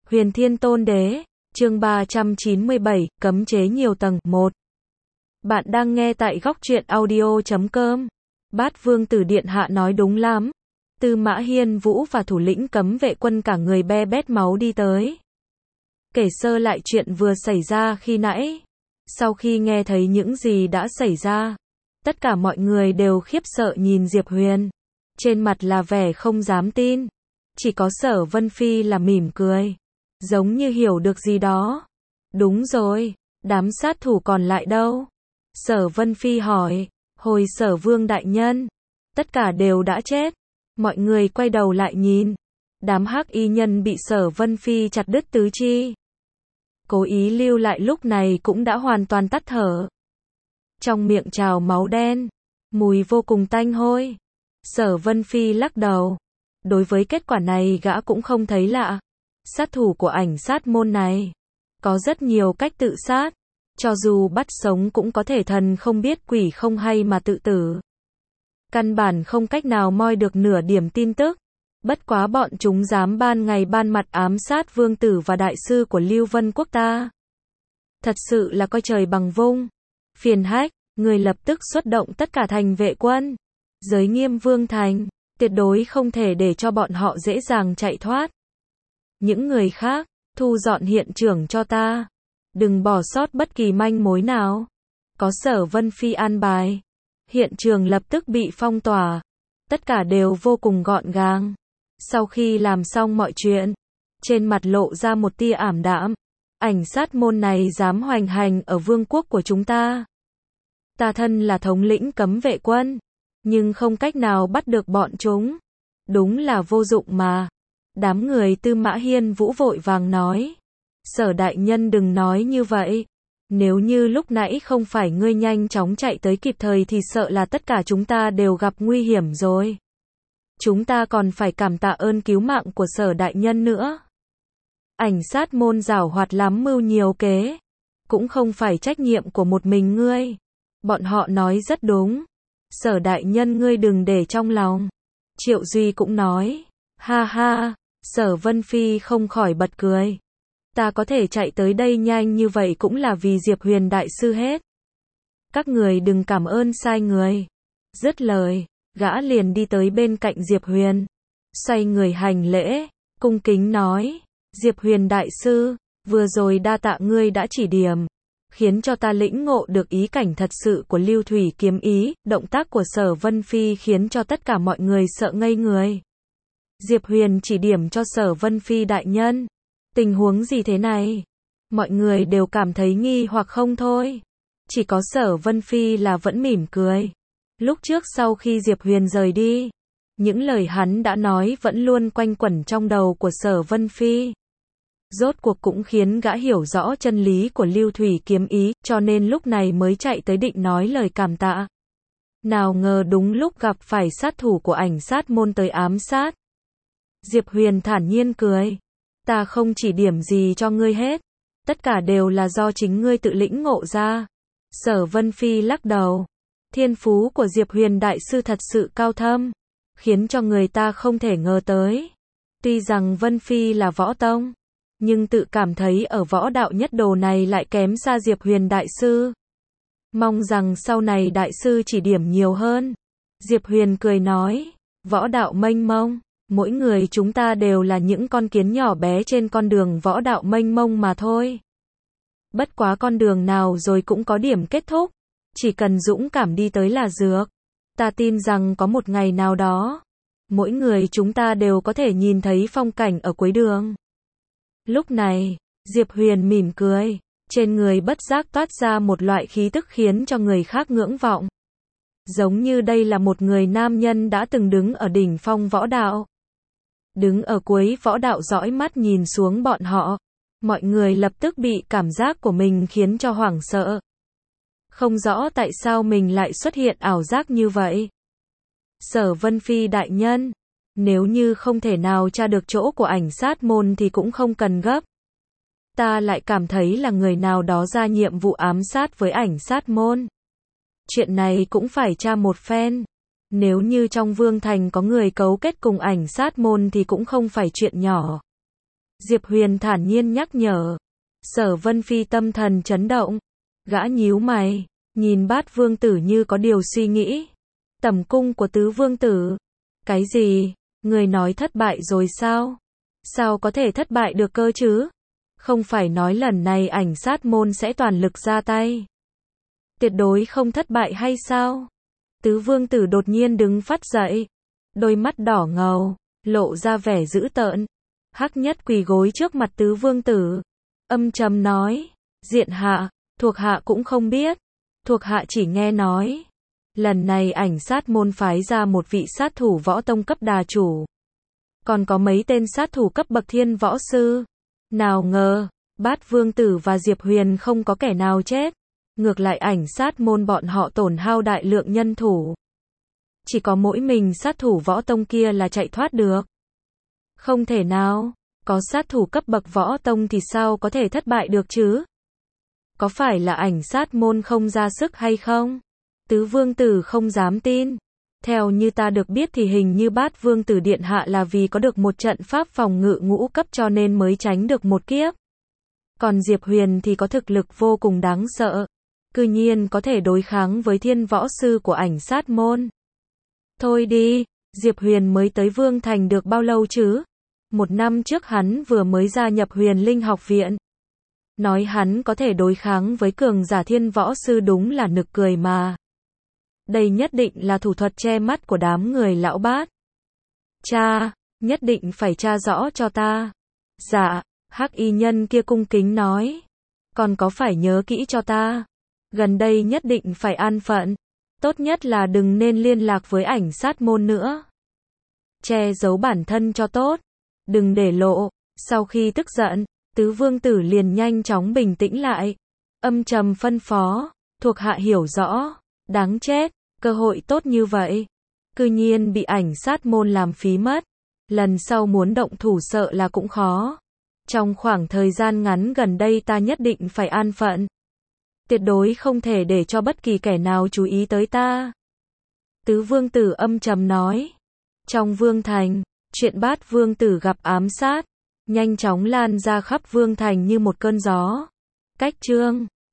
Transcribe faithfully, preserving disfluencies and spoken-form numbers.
Huyền Thiên Tôn Đế, chương ba trăm chín mươi bảy, cấm chế nhiều tầng, một. Bạn đang nghe tại góc truyện audio chấm com. Bát Vương Tử Điện Hạ nói đúng lắm. Tư Mã Hiên Vũ và thủ lĩnh cấm vệ quân cả người be bét máu đi tới. Kể sơ lại chuyện vừa xảy ra khi nãy. Sau khi nghe thấy những gì đã xảy ra, tất cả mọi người đều khiếp sợ nhìn Diệp Huyền. Trên mặt là vẻ không dám tin. Chỉ có Sở Vân Phi là mỉm cười, giống như hiểu được gì đó. Đúng rồi, đám sát thủ còn lại đâu? Sở Vân Phi hỏi. Hồi Sở Vương đại nhân, tất cả đều đã chết. Mọi người quay đầu lại nhìn. Đám hắc y nhân bị Sở Vân Phi chặt đứt tứ chi. Cố ý lưu lại lúc này cũng đã hoàn toàn tắt thở. Trong miệng trào máu đen, mùi vô cùng tanh hôi. Sở Vân Phi lắc đầu. Đối với kết quả này gã cũng không thấy lạ. Sát thủ của ảnh sát môn này có rất nhiều cách tự sát. Cho dù bắt sống cũng có thể thần không biết quỷ không hay mà tự tử. Căn bản không cách nào moi được nửa điểm tin tức. Bất quá bọn chúng dám ban ngày ban mặt ám sát vương tử và đại sư của Lưu Vân Quốc ta. Thật sự là coi trời bằng vung. Phiền hách, người lập tức xuất động tất cả thành vệ quân. Giới nghiêm vương thành, tuyệt đối không thể để cho bọn họ dễ dàng chạy thoát. Những người khác, thu dọn hiện trường cho ta. Đừng bỏ sót bất kỳ manh mối nào. Có Sở Vân Phi an bài. Hiện trường lập tức bị phong tỏa. Tất cả đều vô cùng gọn gàng. Sau khi làm xong mọi chuyện, trên mặt lộ ra một tia ảm đạm. Ảnh sát môn này dám hoành hành ở vương quốc của chúng ta. Ta thân là thống lĩnh cấm vệ quân, nhưng không cách nào bắt được bọn chúng. Đúng là vô dụng mà. Đám người Tư Mã Hiên Vũ vội vàng nói. Sở đại nhân đừng nói như vậy. Nếu như lúc nãy không phải ngươi nhanh chóng chạy tới kịp thời thì sợ là tất cả chúng ta đều gặp nguy hiểm rồi. Chúng ta còn phải cảm tạ ơn cứu mạng của Sở đại nhân nữa. Ảnh sát môn giảo hoạt lắm mưu nhiều kế. Cũng không phải trách nhiệm của một mình ngươi. Bọn họ nói rất đúng. Sở đại nhân ngươi đừng để trong lòng. Triệu Duy cũng nói. Ha ha, Sở Vân Phi không khỏi bật cười. Ta có thể chạy tới đây nhanh như vậy cũng là vì Diệp Huyền đại sư hết. Các người đừng cảm ơn sai người. Dứt lời, gã liền đi tới bên cạnh Diệp Huyền. Xoay người hành lễ, cung kính nói. Diệp Huyền đại sư, vừa rồi đa tạ ngươi đã chỉ điểm, khiến cho ta lĩnh ngộ được ý cảnh thật sự của Lưu Thủy kiếm ý. Động tác của Sở Vân Phi khiến cho tất cả mọi người sợ ngây người. Diệp Huyền chỉ điểm cho Sở Vân Phi đại nhân. Tình huống gì thế này? Mọi người đều cảm thấy nghi hoặc không thôi. Chỉ có Sở Vân Phi là vẫn mỉm cười. Lúc trước sau khi Diệp Huyền rời đi, những lời hắn đã nói vẫn luôn quanh quẩn trong đầu của Sở Vân Phi. Rốt cuộc cũng khiến gã hiểu rõ chân lý của Lưu Thủy kiếm ý, cho nên lúc này mới chạy tới định nói lời cảm tạ. Nào ngờ đúng lúc gặp phải sát thủ của ảnh sát môn tới ám sát. Diệp Huyền thản nhiên cười. Ta không chỉ điểm gì cho ngươi hết. Tất cả đều là do chính ngươi tự lĩnh ngộ ra. Sở Vân Phi lắc đầu. Thiên phú của Diệp Huyền đại sư thật sự cao thâm, khiến cho người ta không thể ngờ tới. Tuy rằng Vân Phi là võ tông, nhưng tự cảm thấy ở võ đạo nhất đồ này lại kém xa Diệp Huyền đại sư. Mong rằng sau này đại sư chỉ điểm nhiều hơn. Diệp Huyền cười nói. Võ đạo mênh mông. Mỗi người chúng ta đều là những con kiến nhỏ bé trên con đường võ đạo mênh mông mà thôi. Bất quá con đường nào rồi cũng có điểm kết thúc. Chỉ cần dũng cảm đi tới là dược. Ta tin rằng có một ngày nào đó, mỗi người chúng ta đều có thể nhìn thấy phong cảnh ở cuối đường. Lúc này, Diệp Huyền mỉm cười. Trên người bất giác toát ra một loại khí tức khiến cho người khác ngưỡng vọng. Giống như đây là một người nam nhân đã từng đứng ở đỉnh phong võ đạo. Đứng ở cuối võ đạo dõi mắt nhìn xuống bọn họ. Mọi người lập tức bị cảm giác của mình khiến cho hoảng sợ. Không rõ tại sao mình lại xuất hiện ảo giác như vậy. Sở Vân Phi đại nhân, nếu như không thể nào tra được chỗ của ảnh sát môn thì cũng không cần gấp. Ta lại cảm thấy là người nào đó ra nhiệm vụ ám sát với ảnh sát môn. Chuyện này cũng phải tra một phen. Nếu như trong vương thành có người cấu kết cùng ảnh sát môn thì cũng không phải chuyện nhỏ. Diệp Huyền thản nhiên nhắc nhở. Sở Vân Phi tâm thần chấn động. Gã nhíu mày, nhìn Bát Vương Tử như có điều suy nghĩ. Tẩm cung của Tứ Vương Tử. Cái gì? Người nói thất bại rồi sao? Sao có thể thất bại được cơ chứ? Không phải nói lần này ảnh sát môn sẽ toàn lực ra tay. Tuyệt đối không thất bại hay sao? Tứ Vương Tử đột nhiên đứng phát dậy. Đôi mắt đỏ ngầu, lộ ra vẻ dữ tợn. Hắc Nhất quỳ gối trước mặt Tứ Vương Tử. Âm trầm nói. Diện hạ, thuộc hạ cũng không biết. Thuộc hạ chỉ nghe nói. Lần này ảnh sát môn phái ra một vị sát thủ võ tông cấp đà chủ. Còn có mấy tên sát thủ cấp bậc thiên võ sư. Nào ngờ, Bát Vương Tử và Diệp Huyền không có kẻ nào chết. Ngược lại ảnh sát môn bọn họ tổn hao đại lượng nhân thủ. Chỉ có mỗi mình sát thủ võ tông kia là chạy thoát được. Không thể nào, có sát thủ cấp bậc võ tông thì sao có thể thất bại được chứ? Có phải là ảnh sát môn không ra sức hay không? Tứ Vương Tử không dám tin. Theo như ta được biết thì hình như Bát Vương Tử điện hạ là vì có được một trận pháp phòng ngự ngũ cấp cho nên mới tránh được một kiếp. Còn Diệp Huyền thì có thực lực vô cùng đáng sợ. Cư nhiên có thể đối kháng với thiên võ sư của ảnh sát môn. Thôi đi, Diệp Huyền mới tới Vương Thành được bao lâu chứ? Một năm trước hắn vừa mới gia nhập Huyền Linh học viện. Nói hắn có thể đối kháng với cường giả thiên võ sư đúng là nực cười mà. Đây nhất định là thủ thuật che mắt của đám người lão Bát. Cha, nhất định phải tra rõ cho ta. Dạ, hắc y nhân kia cung kính nói. Còn có phải nhớ kỹ cho ta. Gần đây nhất định phải an phận. Tốt nhất là đừng nên liên lạc với ảnh sát môn nữa. Che giấu bản thân cho tốt. Đừng để lộ. Sau khi tức giận, Tứ Vương Tử liền nhanh chóng bình tĩnh lại. Âm trầm phân phó. Thuộc hạ hiểu rõ. Đáng chết. Cơ hội tốt như vậy. Cư nhiên bị ảnh sát môn làm phí mất. Lần sau muốn động thủ sợ là cũng khó. Trong khoảng thời gian ngắn gần đây ta nhất định phải an phận. Tuyệt đối không thể để cho bất kỳ kẻ nào chú ý tới ta. Tứ Vương Tử âm trầm nói. Trong Vương Thành, chuyện Bát Vương Tử gặp ám sát, nhanh chóng lan ra khắp Vương Thành như một cơn gió. Cách chương